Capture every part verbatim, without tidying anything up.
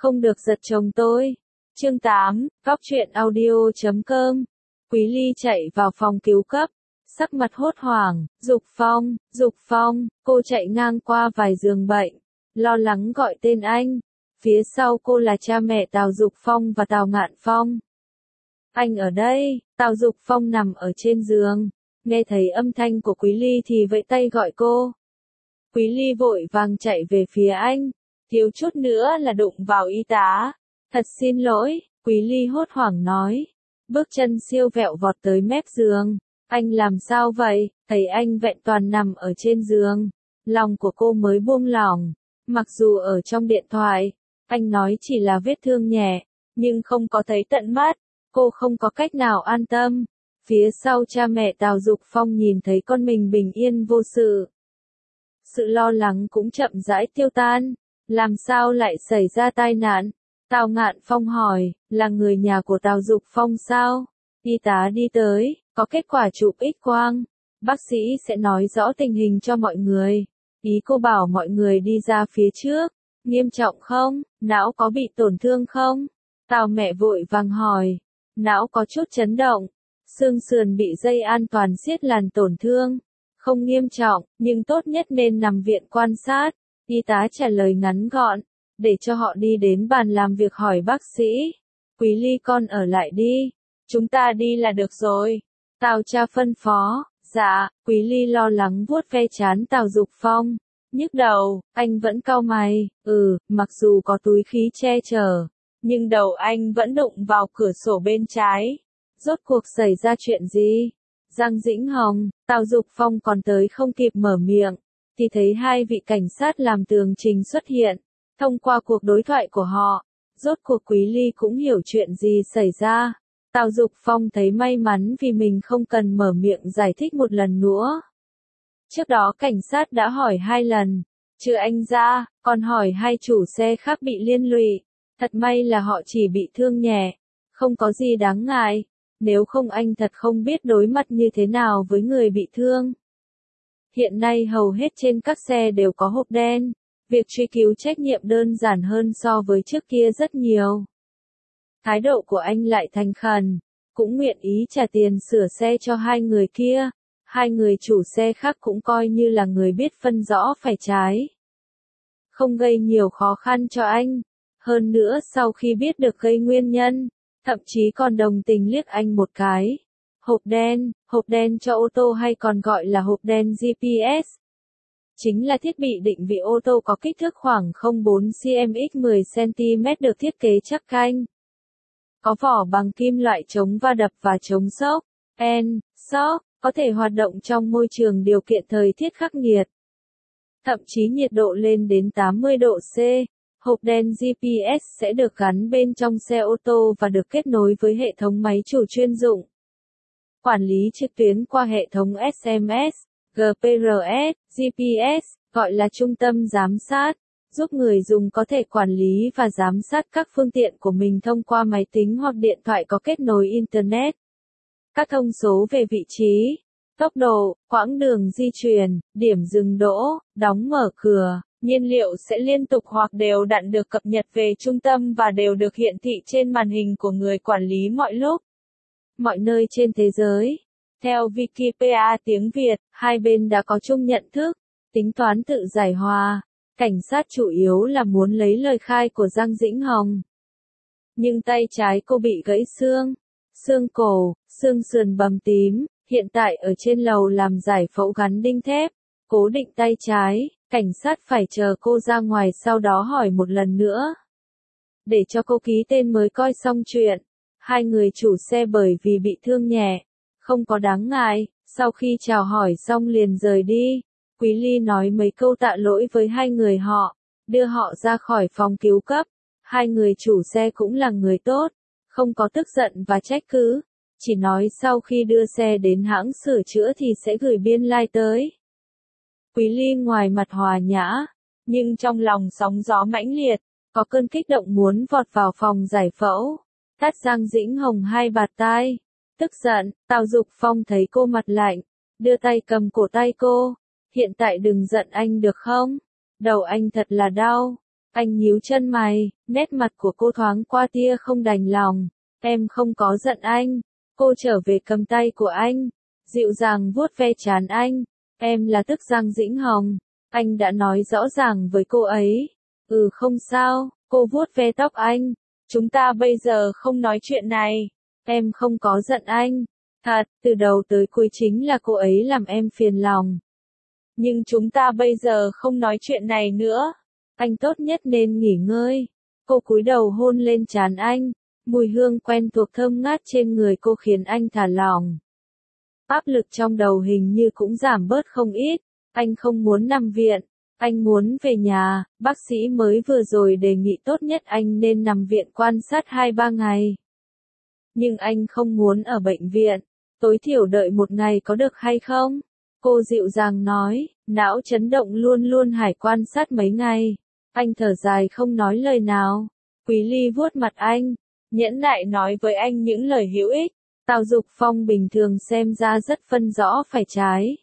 không được giật chồng tôi. Chương tám, Góc truyện audio chấm com. Quý Ly chạy vào phòng cứu cấp, sắc mặt hốt hoảng. Dục Phong, Dục Phong. Cô chạy ngang qua vài giường bệnh, lo lắng gọi tên anh. Phía sau cô là cha mẹ Tào Dục Phong và Tào Ngạn Phong. Anh ở đây. Tào Dục Phong nằm ở trên giường, nghe thấy âm thanh của Quý Ly thì vẫy tay gọi cô. Quý Ly vội vàng chạy về phía anh, thiếu chút nữa là đụng vào y tá. Thật xin lỗi, Quý Ly hốt hoảng nói. Bước chân siêu vẹo vọt tới mép giường. Anh làm sao vậy? Thấy anh vẹn toàn nằm ở trên giường, lòng của cô mới buông lỏng. Mặc dù ở trong điện thoại, anh nói chỉ là vết thương nhẹ, nhưng không có thấy tận mắt, cô không có cách nào an tâm. Phía sau cha mẹ Tào Dục Phong nhìn thấy con mình bình yên vô sự, sự lo lắng cũng chậm rãi tiêu tan. Làm sao lại xảy ra tai nạn? Tào Ngạn Phong hỏi, là người nhà của Tào Dục Phong sao? Y tá đi tới, có kết quả chụp X-quang. Bác sĩ sẽ nói rõ tình hình cho mọi người. Ý cô bảo mọi người đi ra phía trước. Nghiêm trọng không? Não có bị tổn thương không? Tào mẹ vội vàng hỏi. Não có chút chấn động. Xương sườn bị dây an toàn siết làm tổn thương. Không nghiêm trọng, nhưng tốt nhất nên nằm viện quan sát. Y tá trả lời ngắn gọn, để cho họ đi đến bàn làm việc hỏi bác sĩ. Quý Ly con ở lại đi. Chúng ta đi là được rồi. Tào cha phân phó. Dạ. Quý Ly lo lắng vuốt ve trán Tào Dục Phong. Nhức đầu, anh vẫn cau mày. Ừ, mặc dù có túi khí che chở, nhưng đầu anh vẫn đụng vào cửa sổ bên trái. Rốt cuộc xảy ra chuyện gì? Giang Dĩnh Hồng. Tào Dục Phong còn tới không kịp mở miệng, thì thấy hai vị cảnh sát làm tường trình xuất hiện. Thông qua cuộc đối thoại của họ, rốt cuộc Quý Ly cũng hiểu chuyện gì xảy ra. Tào Dục Phong thấy may mắn vì mình không cần mở miệng giải thích một lần nữa. Trước đó cảnh sát đã hỏi hai lần, trừ anh ra, còn hỏi hai chủ xe khác bị liên lụy. Thật may là họ chỉ bị thương nhẹ, không có gì đáng ngại. Nếu không anh thật không biết đối mặt như thế nào với người bị thương. Hiện nay hầu hết trên các xe đều có hộp đen. Việc truy cứu trách nhiệm đơn giản hơn so với trước kia rất nhiều. Thái độ của anh lại thành khẩn, cũng nguyện ý trả tiền sửa xe cho hai người kia. Hai người chủ xe khác cũng coi như là người biết phân rõ phải trái, không gây nhiều khó khăn cho anh. Hơn nữa sau khi biết được gây nguyên nhân, thậm chí còn đồng tình liếc anh một cái. Hộp đen, hộp đen cho ô tô hay còn gọi là hộp đen giê pê ét, chính là thiết bị định vị ô tô có kích thước khoảng không phẩy bốn xăng-ti-mét trên mười xăng-ti-mét được thiết kế chắc canh. Có vỏ bằng kim loại chống va đập và chống xốc. En, xốc, có thể hoạt động trong môi trường điều kiện thời tiết khắc nghiệt, thậm chí nhiệt độ lên đến tám mươi độ C. Hộp đen giê pê ét sẽ được gắn bên trong xe ô tô và được kết nối với hệ thống máy chủ chuyên dụng. Quản lý trực tuyến qua hệ thống ét em ét, giê pê rờ ét, giê pê ét, gọi là trung tâm giám sát, giúp người dùng có thể quản lý và giám sát các phương tiện của mình thông qua máy tính hoặc điện thoại có kết nối Internet. Các thông số về vị trí, tốc độ, quãng đường di chuyển, điểm dừng đỗ, đóng mở cửa, nhiên liệu sẽ liên tục hoặc đều đặn được cập nhật về trung tâm và đều được hiển thị trên màn hình của người quản lý mọi lúc, mọi nơi trên thế giới. Theo Wikipedia tiếng Việt, hai bên đã có chung nhận thức, tính toán tự giải hòa. Cảnh sát chủ yếu là muốn lấy lời khai của Giang Dĩnh Hồng. Nhưng tay trái cô bị gãy xương, xương cổ, xương sườn bầm tím, hiện tại ở trên lầu làm giải phẫu gắn đinh thép, cố định tay trái. Cảnh sát phải chờ cô ra ngoài sau đó hỏi một lần nữa, để cho cô ký tên mới coi xong chuyện. Hai người chủ xe bởi vì bị thương nhẹ, không có đáng ngại. Sau khi chào hỏi xong liền rời đi. Quý Ly nói mấy câu tạ lỗi với hai người họ, đưa họ ra khỏi phòng cứu cấp. Hai người chủ xe cũng là người tốt, không có tức giận và trách cứ, chỉ nói sau khi đưa xe đến hãng sửa chữa thì sẽ gửi biên lai tới. Quý Ly ngoài mặt hòa nhã, nhưng trong lòng sóng gió mãnh liệt, có cơn kích động muốn vọt vào phòng giải phẫu, tát Giang Dĩnh Hồng hai bạt tai. Tức giận, Tào Dục Phong thấy cô mặt lạnh, đưa tay cầm cổ tay cô. Hiện tại đừng giận anh được không? Đầu anh thật là đau. Anh nhíu chân mày, nét mặt của cô thoáng qua tia không đành lòng. Em không có giận anh. Cô trở về cầm tay của anh, dịu dàng vuốt ve trán anh. Em là tức Giang Dĩnh Hồng. Anh đã nói rõ ràng với cô ấy. Ừ không sao, cô vuốt ve tóc anh. Chúng ta bây giờ không nói chuyện này. Em không có giận anh. Thật, từ đầu tới cuối chính là cô ấy làm em phiền lòng. Nhưng chúng ta bây giờ không nói chuyện này nữa. Anh tốt nhất nên nghỉ ngơi. Cô cúi đầu hôn lên trán anh. Mùi hương quen thuộc thơm ngát trên người cô khiến anh thả lỏng. Áp lực trong đầu hình như cũng giảm bớt không ít. Anh không muốn nằm viện. Anh muốn về nhà. Bác sĩ mới vừa rồi đề nghị tốt nhất anh nên nằm viện quan sát hai ba ngày. Nhưng anh không muốn ở bệnh viện. Tối thiểu đợi một ngày có được hay không? Cô dịu dàng nói, não chấn động luôn luôn hải quan sát mấy ngày. Anh thở dài không nói lời nào. Quý Ly vuốt mặt anh, nhẫn nại nói với anh những lời hữu ích. Tào Dục Phong bình thường xem ra rất phân rõ phải trái.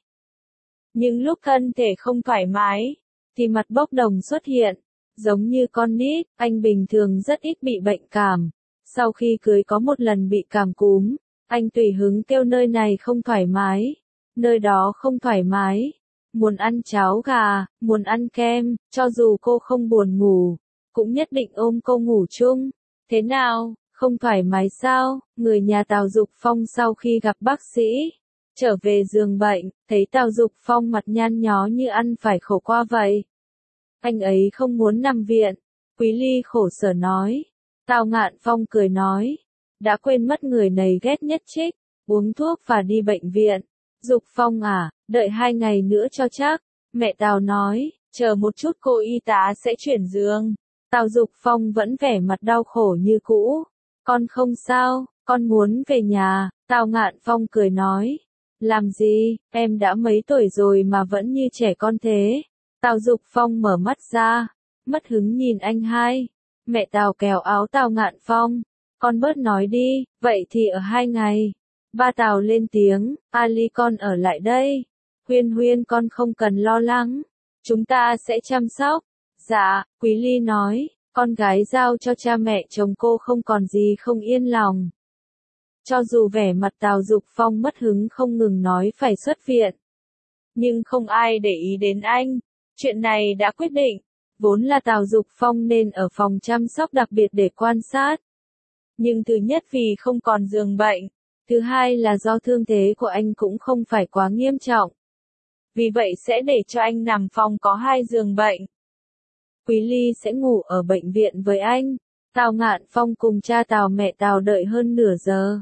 Nhưng lúc thân thể không thoải mái, thì mặt bốc đồng xuất hiện. Giống như con nít, anh bình thường rất ít bị bệnh cảm. Sau khi cưới có một lần bị cảm cúm, anh tùy hứng kêu nơi này không thoải mái, nơi đó không thoải mái. Muốn ăn cháo gà, muốn ăn kem, cho dù cô không buồn ngủ, cũng nhất định ôm cô ngủ chung. Thế nào, không thoải mái sao? Người nhà Tào Dục Phong sau khi gặp bác sĩ, trở về giường bệnh, thấy Tào Dục Phong mặt nhăn nhó như ăn phải khổ qua vậy. Anh ấy không muốn nằm viện. Quý Ly khổ sở nói. Tào Ngạn Phong cười nói. Đã quên mất người này ghét nhất trích, uống thuốc và đi bệnh viện. Dục Phong à, đợi hai ngày nữa cho chắc. Mẹ Tào nói, chờ một chút cô y tá sẽ chuyển giường. Tào Dục Phong vẫn vẻ mặt đau khổ như cũ. Con không sao, con muốn về nhà. Tào Ngạn Phong cười nói. Làm gì, em đã mấy tuổi rồi mà vẫn như trẻ con thế. Tào Dục Phong mở mắt ra, mất hứng nhìn anh hai. Mẹ Tào kéo áo Tào Ngạn Phong. Con bớt nói đi, vậy thì ở hai ngày. Ba Tào lên tiếng, Ali con ở lại đây. Huyên Huyên con không cần lo lắng. Chúng ta sẽ chăm sóc. Dạ, Quý Ly nói, con gái giao cho cha mẹ chồng cô không còn gì không yên lòng. Cho dù vẻ mặt Tào Dục Phong mất hứng không ngừng nói phải xuất viện. Nhưng không ai để ý đến anh. Chuyện này đã quyết định. Vốn là Tào Dục Phong nên ở phòng chăm sóc đặc biệt để quan sát. Nhưng thứ nhất vì không còn giường bệnh. Thứ hai là do thương thế của anh cũng không phải quá nghiêm trọng. Vì vậy sẽ để cho anh nằm phòng có hai giường bệnh. Quý Ly sẽ ngủ ở bệnh viện với anh. Tào Ngạn Phong cùng cha Tào mẹ Tào đợi hơn nửa giờ.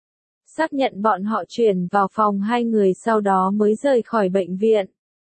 Xác nhận bọn họ chuyển vào phòng hai người sau đó mới rời khỏi bệnh viện.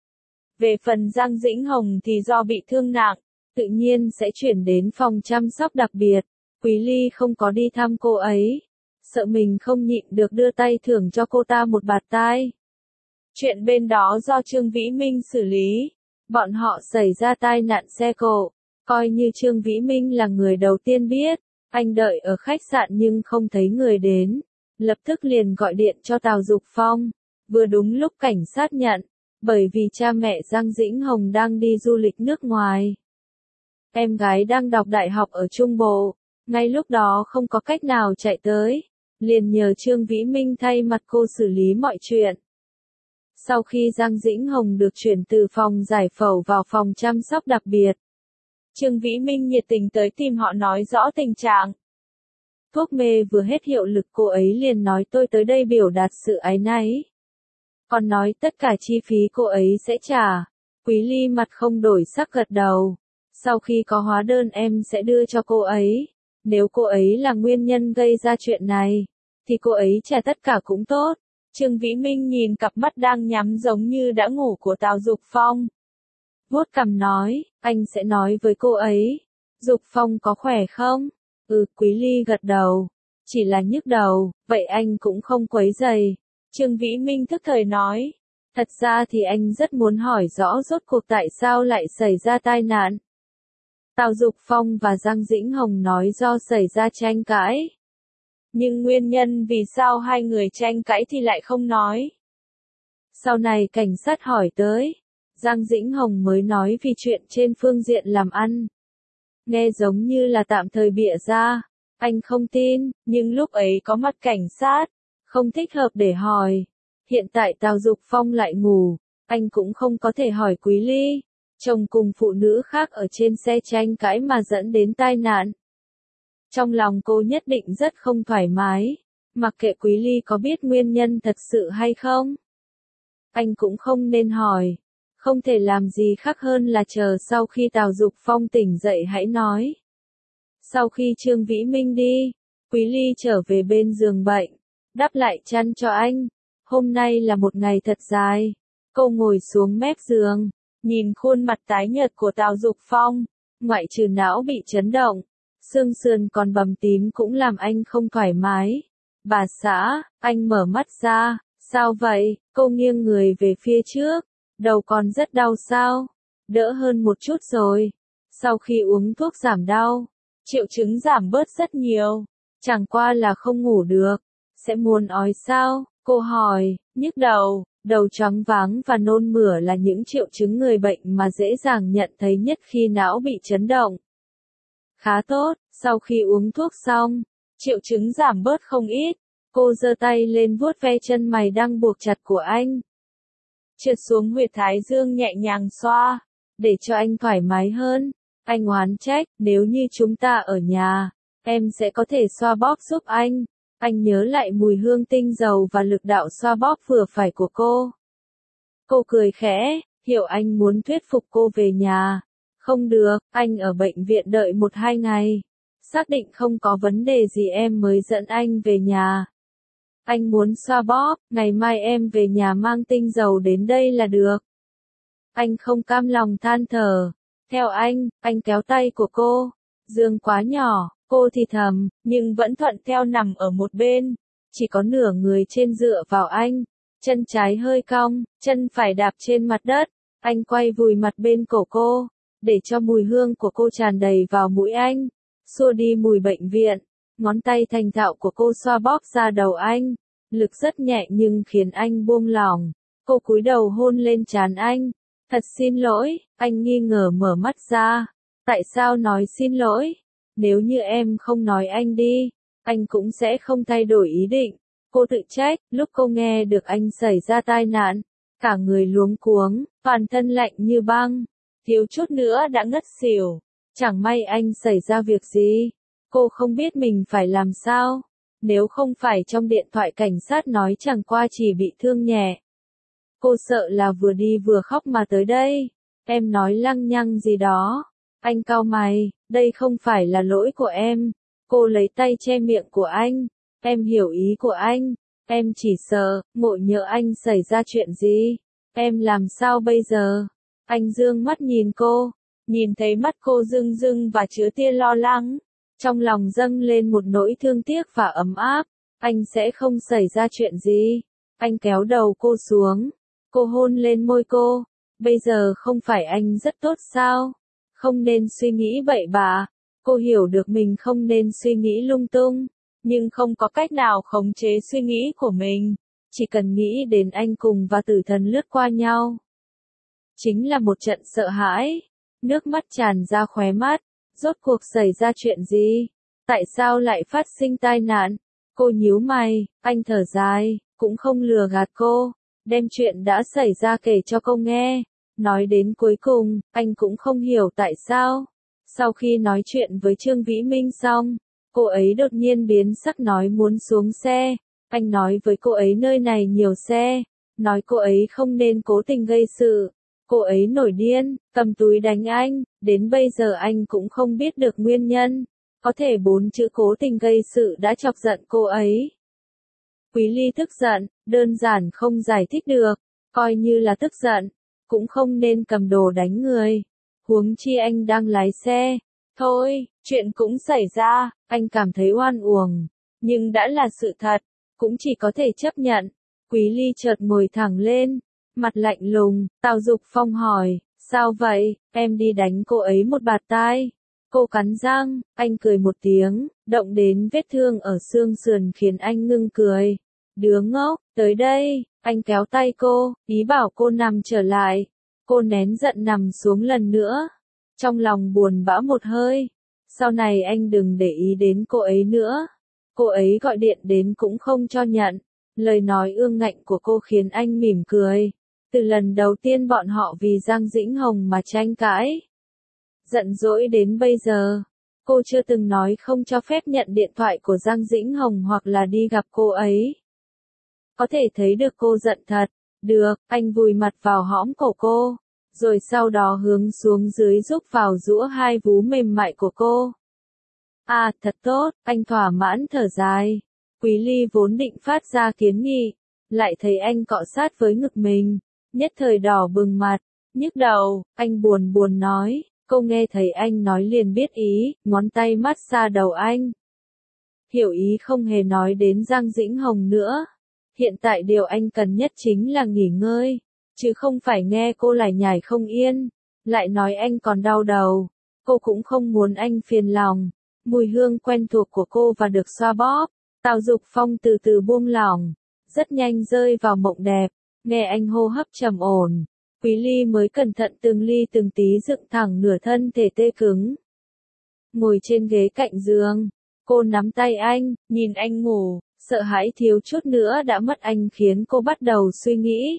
Về phần Giang Dĩnh Hồng thì do bị thương nặng, tự nhiên sẽ chuyển đến phòng chăm sóc đặc biệt. Quý Ly không có đi thăm cô ấy. Sợ mình không nhịn được đưa tay thưởng cho cô ta một bạt tai. Chuyện bên đó do Trương Vĩ Minh xử lý. Bọn họ xảy ra tai nạn xe cộ. Coi như Trương Vĩ Minh là người đầu tiên biết. Anh đợi ở khách sạn nhưng không thấy người đến. Lập tức liền gọi điện cho Tào Dục Phong. Vừa đúng lúc cảnh sát nhận. Bởi vì cha mẹ Giang Dĩnh Hồng đang đi du lịch nước ngoài. Em gái đang đọc đại học ở Trung Bộ. Ngay lúc đó không có cách nào chạy tới. Liền nhờ Trương Vĩ Minh thay mặt cô xử lý mọi chuyện. Sau khi Giang Dĩnh Hồng được chuyển từ phòng giải phẫu vào phòng chăm sóc đặc biệt, Trương Vĩ Minh nhiệt tình tới tìm họ nói rõ tình trạng. Thuốc mê vừa hết hiệu lực cô ấy liền nói tôi tới đây biểu đạt sự áy náy. Còn nói tất cả chi phí cô ấy sẽ trả. Quý Ly mặt không đổi sắc gật đầu. Sau khi có hóa đơn em sẽ đưa cho cô ấy. Nếu cô ấy là nguyên nhân gây ra chuyện này, thì cô ấy trả tất cả cũng tốt. Trương Vĩ Minh nhìn cặp mắt đang nhắm giống như đã ngủ của Tào Dục Phong. Vuốt cằm nói, anh sẽ nói với cô ấy. Dục Phong có khỏe không? Ừ, Quý Ly gật đầu. Chỉ là nhức đầu, vậy anh cũng không quấy rầy. Trương Vĩ Minh thức thời nói. Thật ra thì anh rất muốn hỏi rõ rốt cuộc tại sao lại xảy ra tai nạn. Tào Dục Phong và Giang Dĩnh Hồng nói do xảy ra tranh cãi. Nhưng nguyên nhân vì sao hai người tranh cãi thì lại không nói. Sau này cảnh sát hỏi tới. Giang Dĩnh Hồng mới nói vì chuyện trên phương diện làm ăn. nghe giống như là tạm thời bịa ra. Anh không tin, nhưng lúc ấy có mặt cảnh sát, không thích hợp để hỏi. Hiện tại Tào Dục Phong lại ngủ, anh cũng không có thể hỏi Quý Ly. Chồng cùng phụ nữ khác ở trên xe tranh cãi mà dẫn đến tai nạn. Trong lòng cô nhất định rất không thoải mái, mặc kệ Quý Ly có biết nguyên nhân thật sự hay không. Anh cũng không nên hỏi, không thể làm gì khác hơn là chờ sau khi Tào Dục Phong tỉnh dậy hãy nói. Sau khi Trương Vĩ Minh đi, Quý Ly trở về bên giường bệnh, đắp lại chăn cho anh. Hôm nay là một ngày thật dài. Cô ngồi xuống mép giường, nhìn khuôn mặt tái nhợt của Tào Dục Phong, ngoại trừ não bị chấn động, xương sườn còn bầm tím cũng làm anh không thoải mái. Bà xã, anh mở mắt ra, sao vậy? Cô nghiêng người về phía trước, đầu còn rất đau sao? Đỡ hơn một chút rồi. Sau khi uống thuốc giảm đau, triệu chứng giảm bớt rất nhiều, chẳng qua là không ngủ được. Sẽ muốn ói sao? Cô hỏi. Nhức đầu, đầu choáng váng và nôn mửa là những triệu chứng người bệnh mà dễ dàng nhận thấy nhất khi não bị chấn động. Khá tốt, sau khi uống thuốc xong, triệu chứng giảm bớt không ít. Cô giơ tay lên vuốt ve chân mày đang buộc chặt của anh. Trượt xuống huyệt thái dương nhẹ nhàng xoa, để cho anh thoải mái hơn. Anh oán trách, nếu như chúng ta ở nhà, em sẽ có thể xoa bóp giúp anh. Anh nhớ lại mùi hương tinh dầu và lực đạo xoa bóp vừa phải của cô. Cô cười khẽ, hiểu anh muốn thuyết phục cô về nhà. Không được, anh ở bệnh viện đợi một hai ngày. Xác định không có vấn đề gì em mới dẫn anh về nhà. Anh muốn xoa bóp, ngày mai em về nhà mang tinh dầu đến đây là được. Anh không cam lòng than thở. Theo anh, anh kéo tay của cô. Giường quá nhỏ, cô thì thầm, nhưng vẫn thuận theo nằm ở một bên. Chỉ có nửa người trên dựa vào anh. Chân trái hơi cong, chân phải đạp trên mặt đất. Anh quay vùi mặt bên cổ cô, để cho mùi hương của cô tràn đầy vào mũi anh. Xua đi mùi bệnh viện. Ngón tay thành thạo của cô xoa bóp ra đầu anh. Lực rất nhẹ nhưng khiến anh buông lỏng. Cô cúi đầu hôn lên trán anh. Thật xin lỗi, anh nghi ngờ mở mắt ra. Tại sao nói xin lỗi? Nếu như em không nói anh đi, anh cũng sẽ không thay đổi ý định. Cô tự trách, lúc cô nghe được anh xảy ra tai nạn, cả người luống cuống, toàn thân lạnh như băng, thiếu chút nữa đã ngất xỉu. Chẳng may anh xảy ra việc gì, cô không biết mình phải làm sao. Nếu không phải trong điện thoại cảnh sát nói chẳng qua chỉ bị thương nhẹ. Cô sợ là vừa đi vừa khóc mà tới đây. Em nói lăng nhăng gì đó. Anh cau mày, đây không phải là lỗi của em. Cô lấy tay che miệng của anh. Em hiểu ý của anh. Em chỉ sợ, ngộ nhỡ anh xảy ra chuyện gì. Em làm sao bây giờ? Anh dương mắt nhìn cô. Nhìn thấy mắt cô rưng rưng và chứa tia lo lắng. Trong lòng dâng lên một nỗi thương tiếc và ấm áp. Anh sẽ không xảy ra chuyện gì. Anh kéo đầu cô xuống. Cô hôn lên môi cô. Bây giờ không phải anh rất tốt sao? Không nên suy nghĩ bậy bạ. Cô hiểu được mình không nên suy nghĩ lung tung. Nhưng không có cách nào khống chế suy nghĩ của mình. Chỉ cần nghĩ đến anh cùng và tử thần lướt qua nhau. Chính là một trận sợ hãi. Nước mắt tràn ra khóe mắt. Rốt cuộc xảy ra chuyện gì? Tại sao lại phát sinh tai nạn? Cô nhíu mày, anh thở dài, cũng không lừa gạt cô. Đem chuyện đã xảy ra kể cho cô nghe. Nói đến cuối cùng, anh cũng không hiểu tại sao. Sau khi nói chuyện với Trương Vĩ Minh xong, cô ấy đột nhiên biến sắc nói muốn xuống xe. Anh nói với cô ấy nơi này nhiều xe. Nói cô ấy không nên cố tình gây sự. Cô ấy nổi điên, cầm túi đánh anh. Đến bây giờ anh cũng không biết được nguyên nhân. Có thể bốn chữ cố tình gây sự đã chọc giận cô ấy. Quý Ly tức giận, đơn giản không giải thích được. Coi như là tức giận, cũng không nên cầm đồ đánh người. Huống chi anh đang lái xe. Thôi, chuyện cũng xảy ra, anh cảm thấy oan uổng. Nhưng đã là sự thật, cũng chỉ có thể chấp nhận. Quý Ly chợt ngồi thẳng lên, mặt lạnh lùng. Tào Dục Phong hỏi, sao vậy, em đi đánh cô ấy một bạt tai. Cô cắn răng, anh cười một tiếng, động đến vết thương ở xương sườn khiến anh ngưng cười. Đứa ngốc, tới đây, anh kéo tay cô, ý bảo cô nằm trở lại. Cô nén giận nằm xuống lần nữa. trong lòng buồn bã một hơi. Sau này anh đừng để ý đến cô ấy nữa. Cô ấy gọi điện đến cũng không cho nhận. Lời nói ương ngạnh của cô khiến anh mỉm cười. Từ lần đầu tiên bọn họ vì Giang Dĩnh Hồng mà tranh cãi. Giận dỗi đến bây giờ, cô chưa từng nói không cho phép nhận điện thoại của Giang Dĩnh Hồng hoặc là đi gặp cô ấy. Có thể thấy được cô giận thật. Được, anh vùi mặt vào hõm cổ cô, rồi sau đó hướng xuống dưới giúp vào giũa hai vú mềm mại của cô. À, thật tốt, anh thỏa mãn thở dài. Quý Ly vốn định phát ra kiến nghị, lại thấy anh cọ sát với ngực mình, nhất thời đỏ bừng mặt, nhức đầu, anh buồn buồn nói, cô nghe thấy anh nói liền biết ý, ngón tay mát xa đầu anh. Hiểu ý không hề nói đến Giang Dĩnh Hồng nữa. Hiện tại điều anh cần nhất chính là nghỉ ngơi, chứ không phải nghe cô lải nhải không yên, lại nói anh còn đau đầu. Cô cũng không muốn anh phiền lòng. Mùi hương quen thuộc của cô và được xoa bóp, Tào Dục Phong từ từ buông lỏng, rất nhanh rơi vào mộng đẹp, nghe anh hô hấp trầm ổn. Quý Ly mới cẩn thận từng ly từng tí dựng thẳng nửa thân thể tê cứng. Ngồi trên ghế cạnh giường, cô nắm tay anh, nhìn anh ngủ, sợ hãi thiếu chút nữa đã mất anh khiến cô bắt đầu suy nghĩ.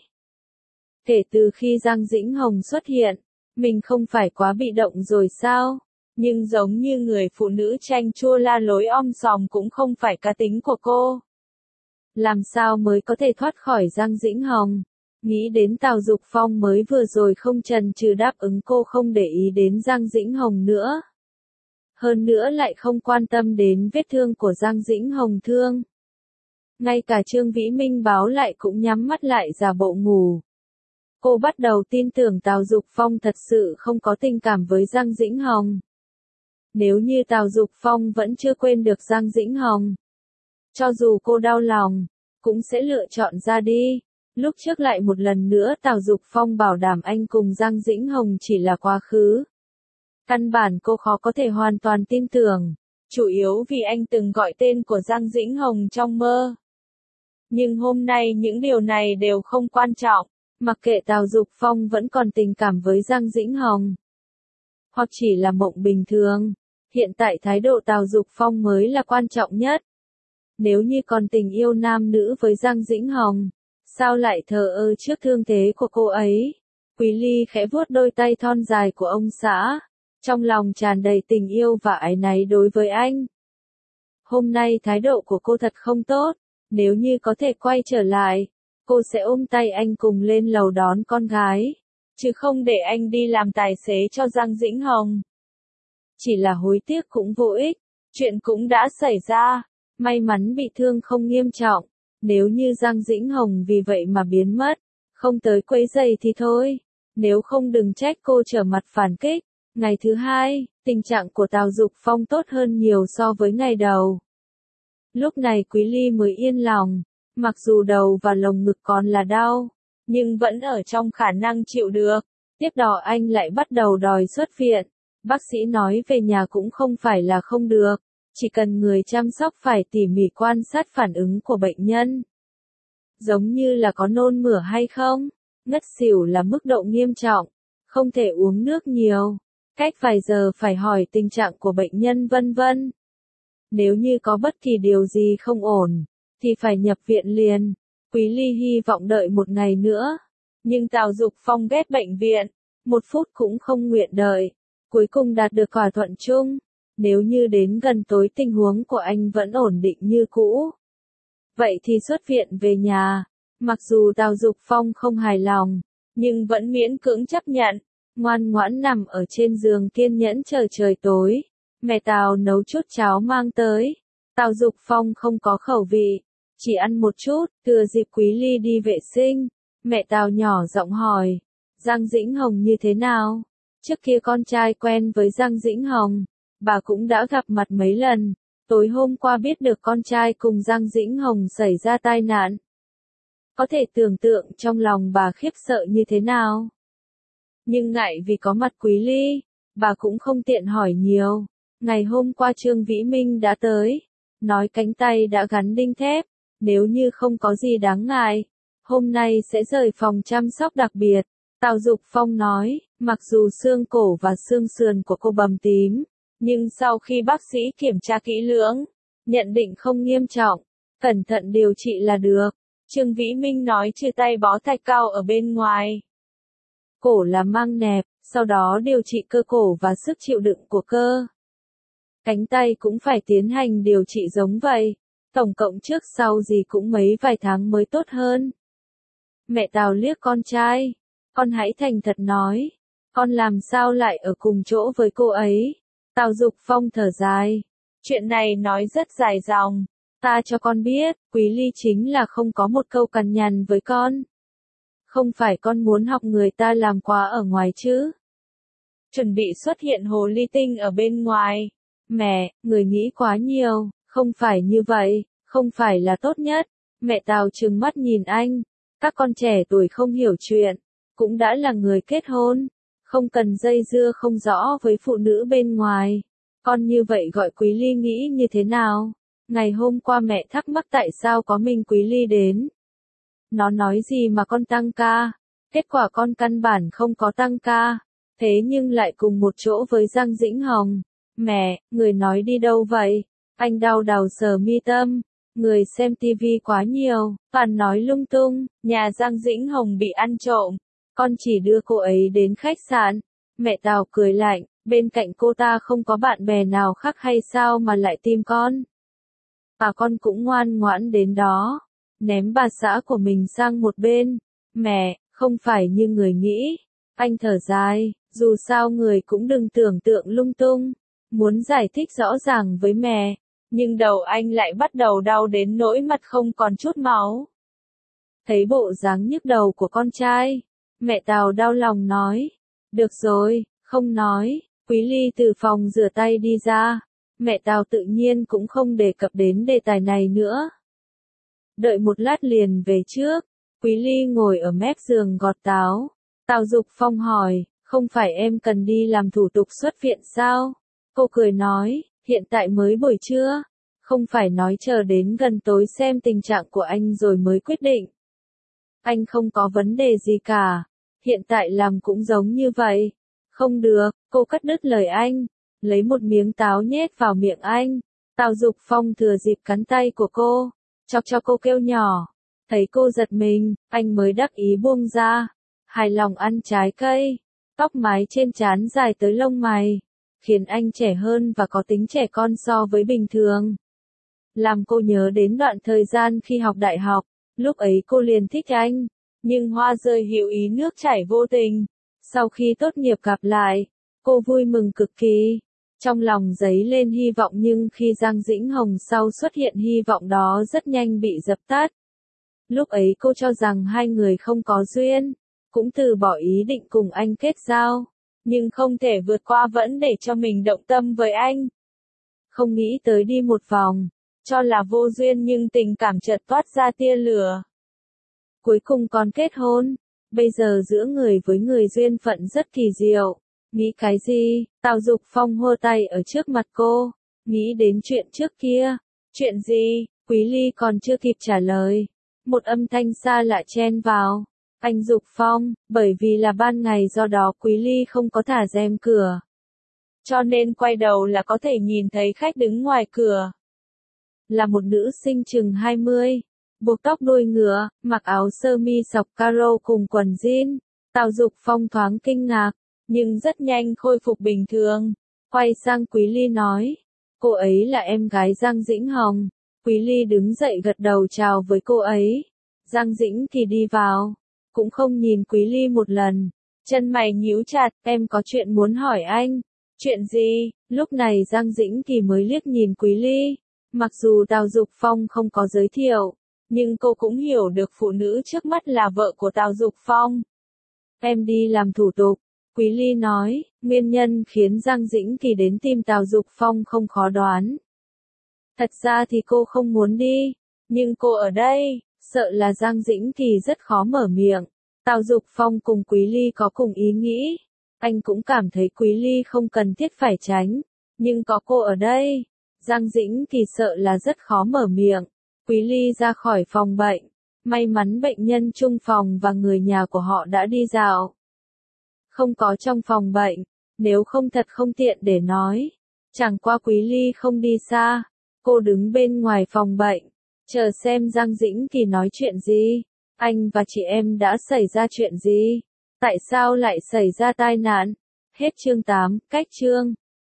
Kể từ khi Giang Dĩnh Hồng xuất hiện, mình không phải quá bị động rồi sao? Nhưng giống như người phụ nữ chanh chua la lối om sòm cũng không phải cá tính của cô. Làm sao mới có thể thoát khỏi Giang Dĩnh Hồng? Nghĩ đến Tào Dục Phong mới vừa rồi không chần chừ đáp ứng cô không để ý đến Giang Dĩnh Hồng nữa. Hơn nữa lại không quan tâm đến vết thương của Giang Dĩnh Hồng thương. Ngay cả Trương Vĩ Minh báo lại cũng nhắm mắt lại giả bộ ngủ. Cô bắt đầu tin tưởng Tào Dục Phong thật sự không có tình cảm với Giang Dĩnh Hồng. Nếu như Tào Dục Phong vẫn chưa quên được Giang Dĩnh Hồng, cho dù cô đau lòng, cũng sẽ lựa chọn ra đi. Lúc trước lại một lần nữa Tào Dục Phong bảo đảm anh cùng Giang Dĩnh Hồng chỉ là quá khứ. Căn bản cô khó có thể hoàn toàn tin tưởng, chủ yếu vì anh từng gọi tên của Giang Dĩnh Hồng trong mơ. Nhưng hôm nay những điều này đều không quan trọng, mặc kệ Tào Dục Phong vẫn còn tình cảm với Giang Dĩnh Hồng, hoặc chỉ là mộng bình thường. Hiện tại thái độ Tào Dục Phong mới là quan trọng nhất. Nếu như còn tình yêu nam nữ với Giang Dĩnh Hồng, sao lại thờ ơ trước thương thế của cô ấy? Quý Ly khẽ vuốt đôi tay thon dài của ông xã, trong lòng tràn đầy tình yêu và áy náy đối với anh. Hôm nay thái độ của cô thật không tốt, nếu như có thể quay trở lại, cô sẽ ôm tay anh cùng lên lầu đón con gái, chứ không để anh đi làm tài xế cho Giang Dĩnh Hồng. Chỉ là hối tiếc cũng vô ích, chuyện cũng đã xảy ra, may mắn bị thương không nghiêm trọng, nếu như Giang Dĩnh Hồng vì vậy mà biến mất, không tới quấy giày thì thôi, nếu không đừng trách cô trở mặt phản kích. Ngày thứ hai, tình trạng của Tào Dục Phong tốt hơn nhiều so với ngày đầu. Lúc này Quý Ly mới yên lòng, mặc dù đầu và lồng ngực còn là đau, nhưng vẫn ở trong khả năng chịu được. Tiếp đó anh lại bắt đầu đòi xuất viện. Bác sĩ nói về nhà cũng không phải là không được, chỉ cần người chăm sóc phải tỉ mỉ quan sát phản ứng của bệnh nhân. Giống như là có nôn mửa hay không, ngất xỉu là mức độ nghiêm trọng, không thể uống nước nhiều, cách vài giờ phải hỏi tình trạng của bệnh nhân vân vân. Nếu như có bất kỳ điều gì không ổn, thì phải nhập viện liền. Quý Ly hy vọng đợi một ngày nữa, nhưng Tào Dục Phong ghét bệnh viện, một phút cũng không nguyện đợi. Cuối cùng đạt được thỏa thuận chung, nếu như đến gần tối tình huống của anh vẫn ổn định như cũ, vậy thì xuất viện về nhà. Mặc dù Tào Dục Phong không hài lòng, nhưng vẫn miễn cưỡng chấp nhận, ngoan ngoãn nằm ở trên giường kiên nhẫn chờ trời tối. Mẹ Tào nấu chút cháo mang tới. Tào Dục Phong không có khẩu vị, chỉ ăn một chút. Thừa dịp Quý Ly đi vệ sinh, mẹ Tào nhỏ giọng hỏi, Giang Dĩnh Hồng như thế nào? Trước kia con trai quen với Giang Dĩnh Hồng, bà cũng đã gặp mặt mấy lần. Tối hôm qua biết được con trai cùng Giang Dĩnh Hồng xảy ra tai nạn. Có thể tưởng tượng trong lòng bà khiếp sợ như thế nào. Nhưng ngại vì có mặt Quý Ly, bà cũng không tiện hỏi nhiều. Ngày hôm qua Trương Vĩ Minh đã tới, nói cánh tay đã gắn đinh thép, nếu như không có gì đáng ngại, hôm nay sẽ rời phòng chăm sóc đặc biệt. Tào Dục Phong nói, mặc dù xương cổ và xương sườn của cô bầm tím, nhưng sau khi bác sĩ kiểm tra kỹ lưỡng, nhận định không nghiêm trọng, cẩn thận điều trị là được. Trương Vĩ Minh nói trừ tay bó thạch cao ở bên ngoài. Cổ là mang nẹp, sau đó điều trị cơ cổ và sức chịu đựng của cơ. Cánh tay cũng phải tiến hành điều trị giống vậy, tổng cộng trước sau gì cũng mấy vài tháng mới tốt hơn. Mẹ Tào liếc con trai, con hãy thành thật nói, con làm sao lại ở cùng chỗ với cô ấy? Tào Dục Phong thở dài, chuyện này nói rất dài dòng, ta cho con biết, Quý Ly chính là không có một câu cằn nhằn với con. Không phải con muốn học người ta làm quá ở ngoài chứ? Chuẩn bị xuất hiện hồ ly tinh ở bên ngoài. Mẹ, người nghĩ quá nhiều, không phải như vậy, không phải là tốt nhất. Mẹ Tào trừng mắt nhìn anh, các con trẻ tuổi không hiểu chuyện, cũng đã là người kết hôn, không cần dây dưa không rõ với phụ nữ bên ngoài. Con như vậy gọi Quý Ly nghĩ như thế nào? Ngày hôm qua mẹ thắc mắc tại sao có mình Quý Ly đến. Nó nói gì mà con tăng ca, kết quả con căn bản không có tăng ca, thế nhưng lại cùng một chỗ với Giang Dĩnh Hồng. Mẹ, người nói đi đâu vậy? Anh đau đầu sờ mi tâm, người xem tivi quá nhiều, toàn nói lung tung, nhà Giang Dĩnh Hồng bị ăn trộm, con chỉ đưa cô ấy đến khách sạn. Mẹ Tào cười lạnh, bên cạnh cô ta không có bạn bè nào khác hay sao mà lại tìm con? À con cũng ngoan ngoãn đến đó, ném bà xã của mình sang một bên. Mẹ, không phải như người nghĩ. Anh thở dài, dù sao người cũng đừng tưởng tượng lung tung, muốn giải thích rõ ràng với mẹ, nhưng đầu anh lại bắt đầu đau đến nỗi mặt không còn chút máu. Thấy bộ dáng nhức đầu của con trai, mẹ Tào đau lòng nói, được rồi, không nói. Quý Ly từ phòng rửa tay đi ra, mẹ Tào tự nhiên cũng không đề cập đến đề tài này nữa. Đợi một lát liền về trước, Quý Ly ngồi ở mép giường gọt táo. Tào Dục Phong hỏi, không phải em cần đi làm thủ tục xuất viện sao? Cô cười nói, hiện tại mới buổi trưa, không phải nói chờ đến gần tối xem tình trạng của anh rồi mới quyết định. Anh không có vấn đề gì cả, hiện tại làm cũng giống như vậy. Không được, cô cắt đứt lời anh, lấy một miếng táo nhét vào miệng anh. Tào Dục Phong thừa dịp cắn tay của cô, chọc cho cô kêu nhỏ. Thấy cô giật mình, anh mới đắc ý buông ra, hài lòng ăn trái cây. Tóc mái trên trán dài tới lông mày, khiến anh trẻ hơn và có tính trẻ con so với bình thường. Làm cô nhớ đến đoạn thời gian khi học đại học, lúc ấy cô liền thích anh, nhưng hoa rơi hữu ý nước chảy vô tình. Sau khi tốt nghiệp gặp lại, cô vui mừng cực kỳ, trong lòng dấy lên hy vọng, nhưng khi Giang Dĩnh Hồng sau xuất hiện hy vọng đó rất nhanh bị dập tắt. Lúc ấy cô cho rằng hai người không có duyên, cũng từ bỏ ý định cùng anh kết giao, nhưng không thể vượt qua vẫn để cho mình động tâm với anh. Không nghĩ tới đi một vòng, cho là vô duyên nhưng tình cảm chợt toát ra tia lửa. Cuối cùng còn kết hôn, bây giờ giữa người với người duyên phận rất kỳ diệu. Nghĩ cái gì? Tào Dục Phong hô tay ở trước mặt cô, nghĩ đến chuyện trước kia. Chuyện gì? Quý Ly còn chưa kịp trả lời, một âm thanh xa lạ chen vào. Anh Dục Phong, bởi vì là ban ngày do đó Quý Ly không có thả rèm cửa, cho nên quay đầu là có thể nhìn thấy khách đứng ngoài cửa. Là một nữ sinh chừng hai mươi, buộc tóc đuôi ngựa, mặc áo sơ mi sọc caro cùng quần jean. Tào Dục Phong thoáng kinh ngạc, nhưng rất nhanh khôi phục bình thường. Quay sang Quý Ly nói, cô ấy là em gái Giang Dĩnh Hồng. Quý Ly đứng dậy gật đầu chào với cô ấy. Giang Dĩnh thì đi vào, cũng không nhìn Quý Ly một lần, chân mày nhíu chặt, em có chuyện muốn hỏi anh. Chuyện gì? Lúc này Giang Dĩnh thì mới liếc nhìn Quý Ly. Mặc dù Tào Dục Phong không có giới thiệu, nhưng cô cũng hiểu được phụ nữ trước mắt là vợ của Tào Dục Phong. Em đi làm thủ tục. Quý Ly nói, nguyên nhân khiến Giang Dĩnh Kỳ đến tìm Tào Dục Phong không khó đoán. Thật ra thì cô không muốn đi, nhưng cô ở đây, sợ là Giang Dĩnh Kỳ rất khó mở miệng. Tào Dục Phong cùng Quý Ly có cùng ý nghĩ, anh cũng cảm thấy Quý Ly không cần thiết phải tránh, nhưng có cô ở đây, Giang Dĩnh Kỳ sợ là rất khó mở miệng. Quý Ly ra khỏi phòng bệnh, may mắn bệnh nhân chung phòng và người nhà của họ đã đi dạo. không có trong phòng bệnh, nếu không thật không tiện để nói. Chẳng qua Quý Ly không đi xa, cô đứng bên ngoài phòng bệnh, chờ xem Giang Dĩnh Kỳ nói chuyện gì. Anh và chị em đã xảy ra chuyện gì? Tại sao lại xảy ra tai nạn? Hết chương tám, cách chương.